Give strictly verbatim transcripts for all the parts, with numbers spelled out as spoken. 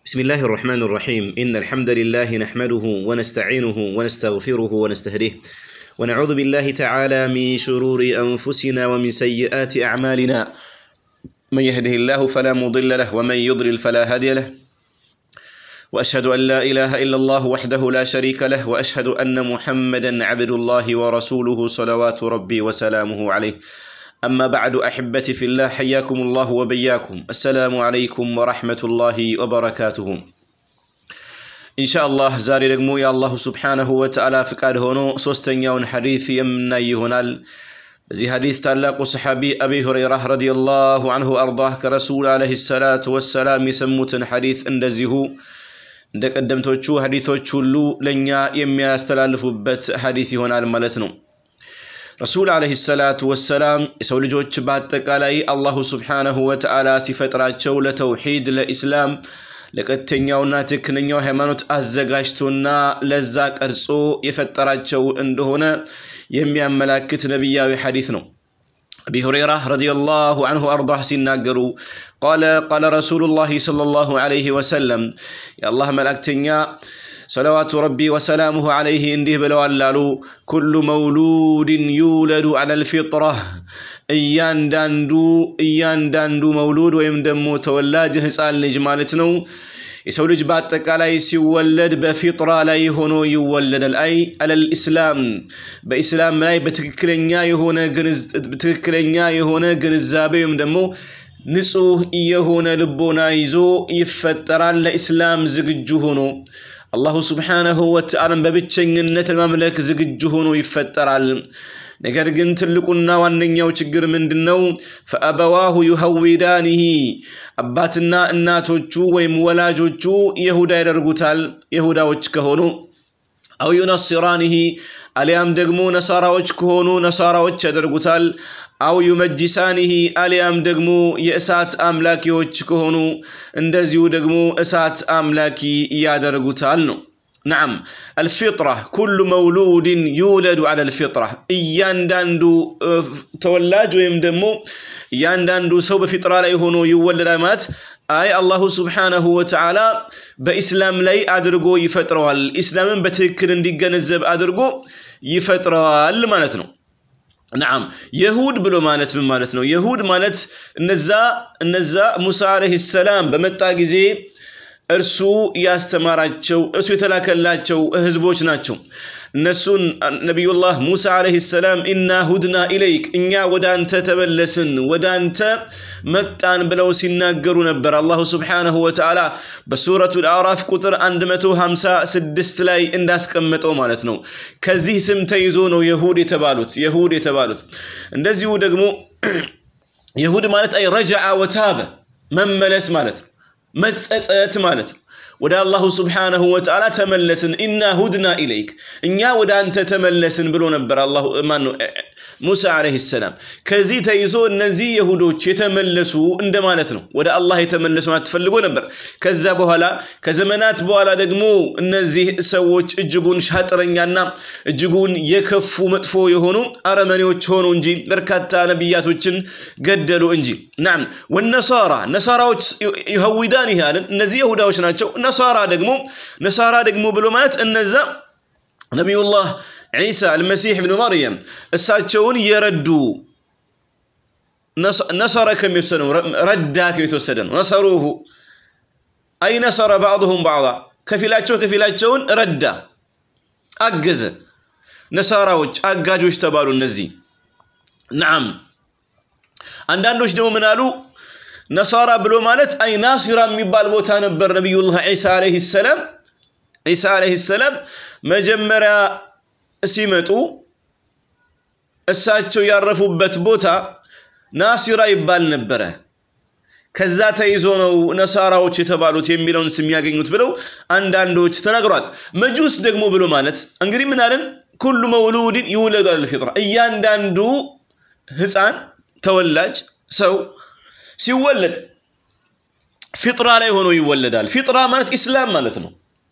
بسم الله الرحمن الرحيم إن الحمد لله نحمده ونستعينه ونستغفره ونستهديه ونعوذ بالله تعالى من شرور أنفسنا ومن سيئات أعمالنا من يهده الله فلا مضل له ومن يضلل فلا هادي له وأشهد أن لا إله إلا الله وحده لا شريك له وأشهد أن محمدا عبد الله ورسوله صلوات ربي وسلامه عليه أما بعد أحبتي في الله حياكم الله وبياكم السلام عليكم ورحمة الله وبركاته إن شاء الله زاري رقمو يا الله سبحانه وتعالى فقاد هونو سوستن يون حديث يمنا يهونال زي حديث تلاق صحابي أبي هريرة رضي الله عنه أرضاه كرسول عليه الصلاة والسلام يسموتن حديث اندزيه عندك قدمتوچو حديثوچ ሁሉ ለኛ የሚያስተላልፉበት حديث ይሆናል ማለት ነው رسول عليه الصلاة والسلام يسول جوج باتقالاي الله سبحانه وتعالى ሲፈጥራቸው ለተውሂድ ለኢስላም ለቀጥተኛውና ትክክለኛው ሃይማኖት አዘጋጅቶና ለዛ ቀርጾ የፈጠራቸው እንደሆነ የሚያመላክት ነብያዊ ሐዲስ ነው أبي هريرة رضي الله عنه أرضاه سناقروا قال قال رسول الله صلى الله عليه وسلم يا الله ملأكتنيا صلوات ربي وسلامه عليه انده بلو اللالو كل مولود يولد على الفطرة ايان داندو ايان داندو مولود ويمدمو تولاجه سال نجمالتنو يسو لج باتقالاي سيولد بفطره لاي هونو يولد الاي على الاسلام باسلام لاي بتككلنيا يهونه غنز بتككلنيا يهونه غنزابه يمدمو نصوح يهونه لبونا يزو يفطرال لاسلام زግጁ ሆኖ الله سبحانه وتعالى በብቸኝነት ለማምለክ ዝግጁ ሆኖ ይፈጠራል ነገር ግን ትልቁና ዋነኛው ችግር ምንድነው فابواه يهودانه አባትና እናቶቹ ወይም ወላጆቹ ይሁዳ ያደርጉታል ይሁዳዎች ከሆኑ أو ينصرانه አሊያም ደግሞ ነሳራዎች ከሆኑ ነሳራዎች ያደርጉታል أو يمجسانه አሊያም ደግሞ የእሳት አምላኪዎች ከሆኑ እንደዚሁ ደግሞ እሳት አምላኪ ያደርጉታል ነው نعم الفطرة كل مولود يولد على الفطرة እያንዳንዱ ተወላጅ ወይም ደግሞ እያንዳንዱ ሰው በፊጥራ ላይ ሆኖ ይወለዳል ማለት አይ አላሁ ስብሓነሁ ወተዓላ በእስላም ላይ አድርጎ ይፈጥረዋል እስላምን በትክክል እንዲገነዘብ አድርጎ ይፈጥረዋል ማለት ነው نعم يهود بلو مالت من مالت ነው يهود ማለት እነዛ እነዛ ሙሳ አለይሂ ሰላም በመጣ ጊዜ እርሱ ያስተማራቸው እርሱ የተላከላቸው ህዝቦች ናቸው እነሱን ነብዩላህ ሙሳ አለይሂ ሰላም ኢና ሁድና ኢለይክ እኛ ወዳንተ ተበለስን ወዳንተ መጣን ብለው ሲናገሩ ነበር አላሁ Subhanahu Wa Ta'ala በሱረቱል አዕራፍ ቁጥር one fifty-six ላይ እንዳስቀመጠው ማለት ነው ከዚህ ስም ተይዞ ነው ይሁድ የተባሉት ይሁድ የተባሉት እንደዚሁ ደግሞ ይሁድ ማለት አይ ረጃአ ወታበ መመለስ ማለት መጸጸት ማለት ወደ አላሁ Subhanahu Wa Ta'ala ተመለስን ኢና ሁድና ኢለይክ እኛ ወደ አንተ ተመለስን ብሎ ነበር አላሁ ማን ነው ሙሳ አለይሂ ሰላም ከዚህ ተይዞ እነዚህ ይሁዶች የተመለሱ እንደማለት ነው ወደ አላህ የተመለሱ አትፈልጎ ነበር ከዛ በኋላ ከዘመናት በኋላ ደግሞ እነዚህ ሰዎች እጅጉን ሻጥረኛና እጅጉን የከፉ መጥፎ የሆኑ አረመኔዎች ሆኑ እንጂ በርካታ ነብያቶችን ገደሉ እንጂ نعم والنصارى ነሳራዎች ይሁዳን ይላል እነዚህ ይሁዳዎች ናቸው ነሳራ ደግሞ ነሳራ ደግሞ ብሎ ማለት እነዛ ነብዩላህ عيسى المسيح ابن مريم እሳቸውን የረዱ نصر كم يتسنوا رداك يتوسدن نصروه اي نصر بعضهم بعضا كفيلاچو كفيلاچون ردا اگز نصاراዎች አጋጆች ተባሉ እነዚህ نعم አንዳንዶች ደግሞ ምን አሉ ነሳራ ብሎ ማለት አይ ናሲራ የሚባል ቦታ ነበር ነብዩላህ ዒሳ አለይሂ ሰላም ዒሳ አለይሂ ሰላም መጀመሪያ ሲመጡ እሳቸው ያረፉበት ቦታ ናሲራ ይባል ነበር ከዛ ተይዞ ነው ነሳራዎች የተባሉት የሚለውን ስም ያገኙት ብለው አንዳንዶች ተናግሯል መጁስ ደግሞ ብሎ ማለት እንግዲህ ምን አለን كل مولود يولد على الفطره እያንዳንዱ ህፃን ተወላጅ ሰው ሲወለድ ፊጥራ ላይ ሆኖ ይወለዳል ፊጥራ ማለት እስላም ማለት ነው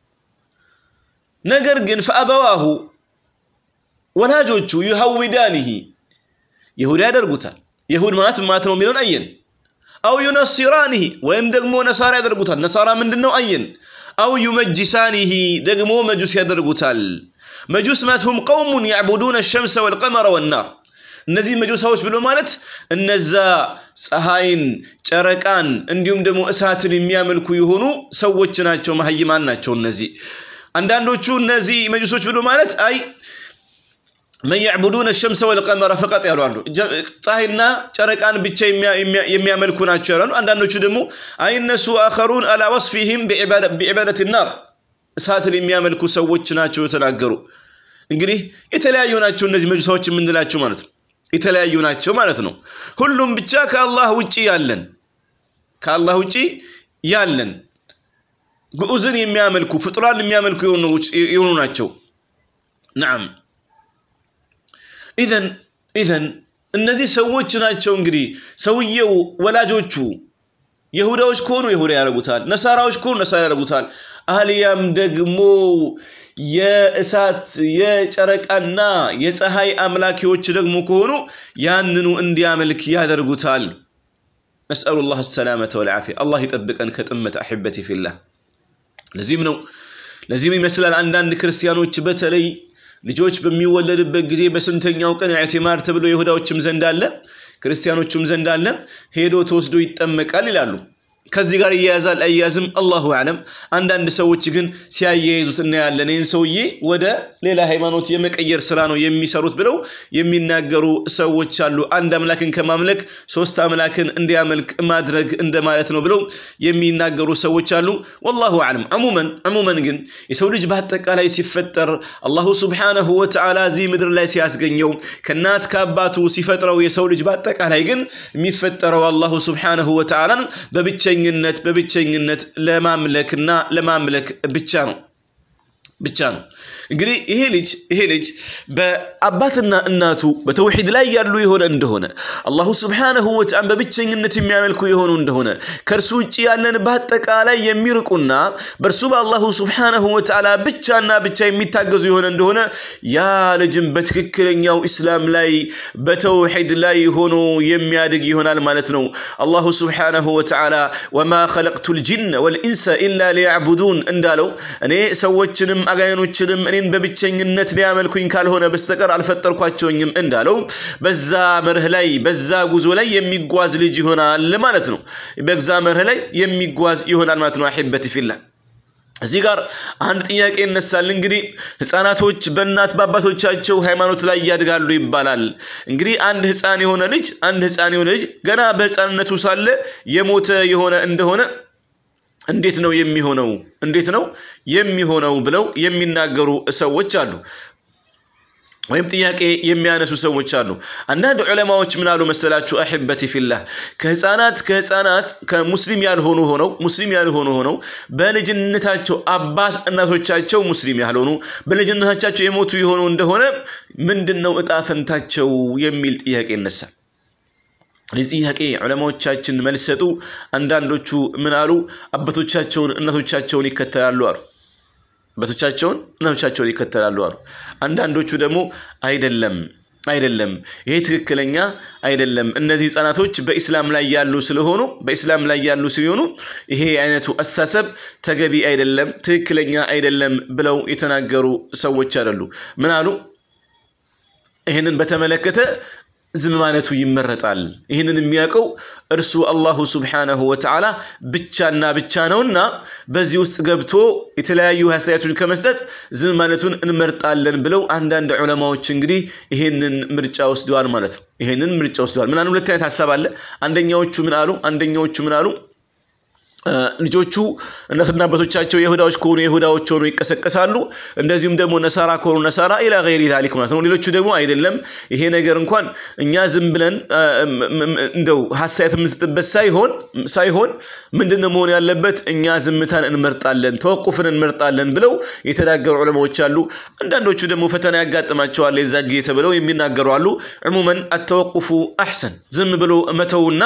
ነገር ግን فابواه ወላጆቹ ይሁዳኒሂ ይሁዳ ያደርጉታል ይሁድ ማለት ማለት ነው የሚለውን አየን أو ينصرانه ويم دقمو نصارى يدرقوتال نصارى من دنو أين أو يمجسانه دقمو مجوس يدرقوتال مجوس ماتهم قوم يعبدون الشمس والقمر والنار እነዚህ መጁሳዎች ብሎ ማለት እነዛ ፀሐይን ጨረቃን እንዲሁም ደግሞ እሳትን የሚያመልኩ የሆኑ ሰዎች ናቸው መሐይማን ናቸው እነዚህ አንዳንዶቹ እነዚህ መጁሶች ብሎ ማለት አይ من يعبدون الشمس والقمر فقط ያሏሉ ፀሐይና ጨረቃን ብቻ የሚያመልኩ ናቸው ያሏሉ አንዳንዶቹ ደግሞ አይ እነሱ آخرون على وصفهم بعباده بعباده النار እሳትን የሚያመልኩ ሰዎች ናቸው ተናገሩ እንግዲህ የተለያዩ ናቸው እነዚህ መጁሳዎች የምንላቸው ማለት ነው የተለያዩ ናቸው ማለት ነው ሁሉም ብቻ ከአላህ ውጪ ያለን ከአላህ ውጪ ያለን ግዑዝን የሚያመልኩ ፍጡራን የሚያመልኩ የሆኑ ናቸው نعم اذا اذا እነዚህ ሰዎች ናቸው እንግዲህ ሰውየው ወላጆቹ ይሁዳዎች ከሆኑ ይሁዳ ያረጉታል ነሳራዎች ከሆኑ ነሳራ ያረጉታል አልያም ደግሞ የእሳት የጨረቃና የፀሐይ አምላኪዎች ደግሞ ከሆኑ ያንኑ እንዲያመልክ ያደርጉታል نسأل الله السلامة والعافية الله يطبقن كጥመት احبتي في الله ለዚህም ነው ለዚህም ይመስላል አንዳንድ ክርስቲያኖች በተለይ ልጆች በሚወለድበት ጊዜ በስንተኛው ቀን ኢዕቲማር ተብሎ ይሁዳዎችም ዘንድ አለ ክርስቲያኖችም ዘንድ አለ ሄዶ ተወስዶ ይጠመቃል ይላሉ ከዚህ ጋር ይያዛል አያዝም አላሁ አለም አንዳንድ ሰዎች ግን ሲያያይዙት እና ያለን ይህን ሰውዬ ወደ ሌላ ሃይማኖት የመቀየር ስራ ነው የሚሰሩት ብለው የሚናገሩ ሰዎች አሉ አንድ አምላክን ከማምለክ ሶስት አምላክን እንዲያመልክ ማድረግ እንደማለት ነው ብለው የሚናገሩ ሰዎች አሉ والله اعلم عموما عموما ግን የሰው ልጅ በአጠቃላይ ሲፈጠር አላሁ Subhanahu Wa Ta'ala እዚህ ምድር ላይ ሲያስገኘው ከናት ከአባቱ ሲፈጥረው የሰው ልጅ በአጠቃላይ ግን የሚፈጠረው አላሁ Subhanahu Wa Ta'ala በብቻ ኝነት በብቸኝነት ለማምለክና ለማምለክ ብቻ ነው ብቻ ነው እንግዲህ ይሄ ልጅ ይሄ ልጅ በአባትና እናቱ በተውሂድ ላይ ያሉ ይሆነ እንደሆነ አላሁ Subhanahu Wa Ta'ala በብቸኝነት የሚያመልኩ ይሆኑ እንደሆነ ከርሱ ውጪ ያለን በአጠቃላይ የሚርቁና በርሱ በአላሁ Subhanahu Wa Ta'ala ብቻና ብቻ የሚታገዙ ይሆነ እንደሆነ ያ ልጅም በትክክለኛው እስላም ላይ በተውሂድ ላይ ሆኖ የሚያድግ ይሆናል ማለት ነው አላሁ Subhanahu Wa Ta'ala وما خلقت الجن والانس الا ليعبدون እንዳለው እኔ ሰዎችንም አጋያኖችንም እኔን በብቸኝነት ሊያመልኩኝ ካልሆነ በስተቀር አልፈጠርኳቸውኝም እንዳለው በዛ መርህ ላይ በዛ ጉዞ ላይ የሚጓዝ ልጅ ይሆናል ማለት ነው በዛ መርህ ላይ የሚጓዝ ይሆናል ማለት ነው አህበቲ ፊላህ እዚህ ጋር አንድ ጥያቄ እነሳል እንግዲህ ህፃናቶች በእናት በአባቶቻቸው ሃይማኖት ላይ ያድጋሉ ይባላል እንግዲህ አንድ ህፃን የሆነ ልጅ አንድ ህፃን የሆነ ልጅ ገና በህፃንነቱ ሳለ የሞተ የሆነ እንደሆነ እንዴት ነው የሚሆነው እንዴት ነው የሚሆነው ብለው የሚናገሩ ሰዎች አሉ ወይም ጥያቄ የሚያነሱ ሰዎች አሉ አንዳንድ ዑለማዎች ምን አሉ መሰላችሁ አህበቲ ፊላህ ከህፃናት ከህፃናት ከሙስሊም ያልሆኑ ሆነው ሙስሊም ያልሆኑ ሆነው በልጅነታቸው አባት እናቶቻቸው ሙስሊም ያልሆኑ በልጅነታቸው የሞቱ የሆኑ እንደሆነ ምንድነው እጣ ፈንታቸው የሚል ጥያቄ ይነሳል ለዚህ ጥያቄ ዑለማዎቻችን መልስ ሰጡ አንዳንዶቹ ምን አሉ አባቶቻቸውን እናቶቻቸውን ይከተላሉ አሉ አባቶቻቸውን እናቶቻቸውን ይከተላሉ አሉ አንዳንዶቹ ደግሞ አይደለም አይደለም ይሄ ትክክለኛ አይደለም እነዚህ ህፃናቶች በእስላም ላይ ያሉ ስለሆኑ በእስላም ላይ ያሉ ስለሆኑ ይሄ አይነቱ አሳሰብ ተገቢ አይደለም ትክክለኛ አይደለም ብለው የተናገሩ ሰዎች አይደሉ ምን አሉ ይሄንን በተመለከተ ዝም ማለቱ ይመረጣል ይሄንን የሚያቀው እርሱ አላሁ Subhanahu Wa Ta'ala ብቻና ብቻ ነውና በዚህ ውስጥ ገብቶ የተለያዩ ሐሳያቶችን ከመስጠት ዝም ማለቱን እንመርጣለን ብለው አንዳንድ ዑለማዎች እንግዲህ ይሄንን ምርጫ ወስደዋል ማለት ነው ይሄንን ምርጫ ወስደዋል ምን አሉ ሁለት አይነት ሐሳብ አለ አንደኛዎቹ ምን አሉ አንደኛዎቹ ምን አሉ ልጆቹ እናትና አባቶቻቸው ይሁዳዎች ከሆኑ ይሁዳዎች ሆነው ይቀሰቀሳሉ እንደዚሁም ደግሞ ነሳራ ከሆኑ ነሳራ ኢላ غير ذلك ማለት ነው ሌሎቹ ደግሞ አይደለም ይሄ ነገር እንኳን እኛ ዝም ብለን እንደው ሐሳያት ምንስጥበት ሳይሆን ሳይሆን ምንድነው መሆን ያለበት እኛ ዝምታን እንመርጣለን ተወቁፍን እንመርጣለን ብለው የተናገሩ ዑለማዎች አሉ አንዳንዶቹ ደግሞ ፈተና ያጋጥማቸዋል የዛ ጊዜ ተብለው የሚናገሩ አሉ عموما التوقف احسن ዝም ብሎ መተውና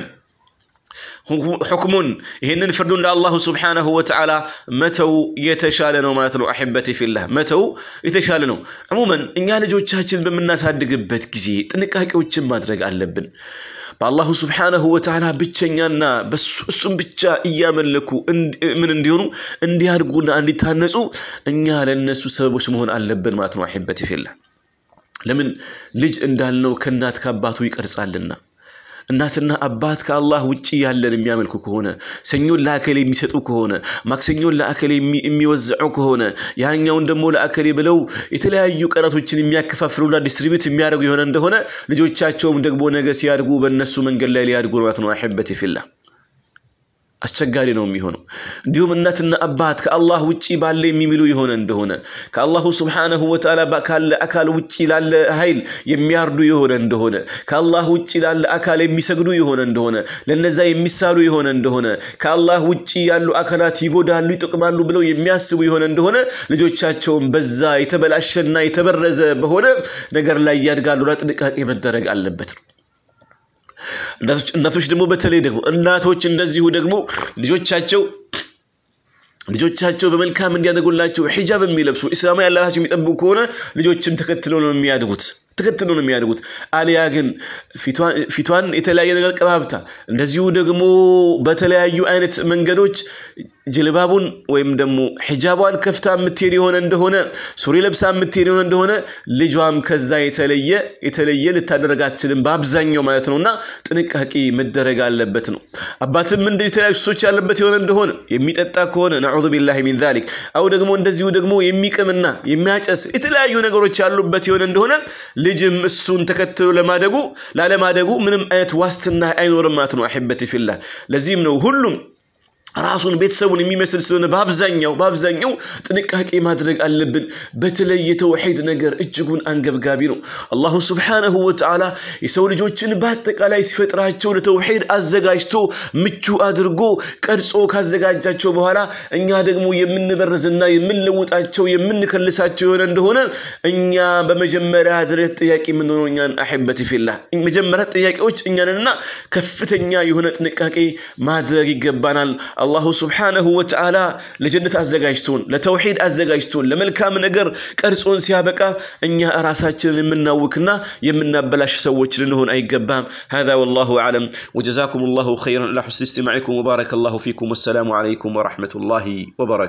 حكمون ይሄንን ፍርዱን ለአላሁ Subhanahu Wa Ta'ala መተው የተሻለ ነው ማለት ነው አህበቲ ፊላህ መተው የተሻለ ነው عموما እኛ ልጆቻችን በመናሳድግበት ጊዜ ጥንቃቄዎችን ማድረግ አለብን በአላሁ ስብሓነሁ ወተዓላ ብቸኛና በሱም ብቻ እያመለኩ ምን እንዲሆኑ እንዲያድጉና እንዲታነጹ እኛ ለነሱ ሰበቦች መሆን አለብን ማለት ነው አህበቲ ፊላህ ለምን ልጅ እንዳልነው ከናት ከአባቱ ይቀርጻልና እናትና አባት ከአላህ ውጪ ያለን የሚያመልኩ ከሆነ ሰኞን ለአከሌ የሚሰጡ ከሆነ ማክሰኞን ለአከሌ የሚወዝዑ ከሆነ ያኛውን ደሞ ለአከሌ ብለው የተለያዩ ቀናቶችን የሚያከፋፍሉና ዲስትሪቢዩት የሚያደርጉ የሆነ እንደሆነ ልጆቻቸውም ደግሞ ነገ ሲያድጉ በእነሱ መንገድ ላይ ሊያድጉ ማለት ነው አህበቲ ፊላህ አስቸጋሪ ነው የሚሆነው እንዲሁም እናትና አባት ከአላህ ውጪ ባለ የሚምሉ ይሆነ እንደሆነ ከአላሁ ስብሓነሁ ወተዓላ ካለ አካል ውጪ ላለ ኃይል የሚያርዱ ይሆነ እንደሆነ ከአላህ ውጪ ላለ አካል የሚሰግዱ ይሆነ እንደሆነ ለነዛ የሚሳሉ ይሆነ እንደሆነ ከአላህ ውጪ ያሉ አካላት ይጎዳሉ ይጥቅማሉ ብለው የሚያስቡ ይሆነ እንደሆነ ልጆቻቸውም በዛ የተበላሸና የተበረዘ በሆነ ነገር ላይ ያድጋሉና ጥንቃቄ መደረግ አለበት እናቶች ደግሞ በተለይ ደግሞ እናቶች እንደዚሁ ደግሞ ልጆቻቸው ልጆቻቸው በመልካም እንዲያደጉላቸው ሒጃብ የሚለብሱ እስላማዊ ያላቸው የሚጠብቁ ከሆነ ልጆችም ተከትለው ነው የሚያድጉት ተከትለው ነው የሚያድጉት አሊያ ግን ፊቷን ፊቷን የተለያየ ነገር ቀባብታ እንደዚሁ ደግሞ በተለያዩ አይነት መንገዶች ጅልባቡን ወይም ደግሞ ሒጃቧን ከፍታ የምትሄድ የሆነ እንደሆነ ሱሪ ለብሳ የምትሄድ የሆነ እንደሆነ ልጇም ከዛ የተለየ የተለየ ልታደርግ አትችልም በአብዛኛው ማለት ነውና ጥንቃቄ መደረግ አለበት ነው አባትም እንደዚህ የተለያዩ ሱሶች ያለበት የሆነ እንደሆነ የሚጠጣ ከሆነ ነዑዙ ቢላሂ ሚን ዛሊክ አው ደግሞ እንደዚሁ ደግሞ የሚቅምና የሚያጨስ የተለያዩ ነገሮች ያሉበት የሆነ እንደሆነ ልጅም እሱን ተከትሎ ለማደጉ ላለማደጉ ምንም አይነት ዋስትና አይኖርም ማለት ነው አህበቲ ፊላህ ለዚህም ነው ሁሉም ራሱን ቤተሰቡን የሚመስል ስለሆነ በአብዛኛው በአብዛኛው ጥንቃቄ ማድረግ አለብን በተለይ የተውሂድ ነገር እጅጉን አንገብጋቢ ነው አላሁ ስብሓነሁ ወተዓላ የሰው ልጆችን በአጠቃላይ ሲፈጥራቸው ለተውሂድ አዘጋጅቶ ምቹ አድርጎ ቀርጾ ካዘጋጃቸው በኋላ እኛ ደግሞ የምንበርዝና የምንለውጣቸው የምንከልሳቸው የሆነ እንደሆነ እኛ በመጀመሪያ ደረጃ ጥያቄ ምን ነው እኛን አህበቲ ፊላህ መጀመሪያ ጥያቄዎች እኛንና ከፍተኛ የሆነ ጥንቃቄ ማድረግ ይገባናል الله سبحانه وتعالى لجنة أزجاجتون لتوحيد أزجاجتون لملكام نجر كرسون سيابك إن راساتنا منا وكنا يمنا بلاش سوتش لنهون أي جبام هذا والله أعلم وجزاكم الله خيرا لحسن استماعكم وبارك الله فيكم والسلام عليكم ورحمة الله وبركاته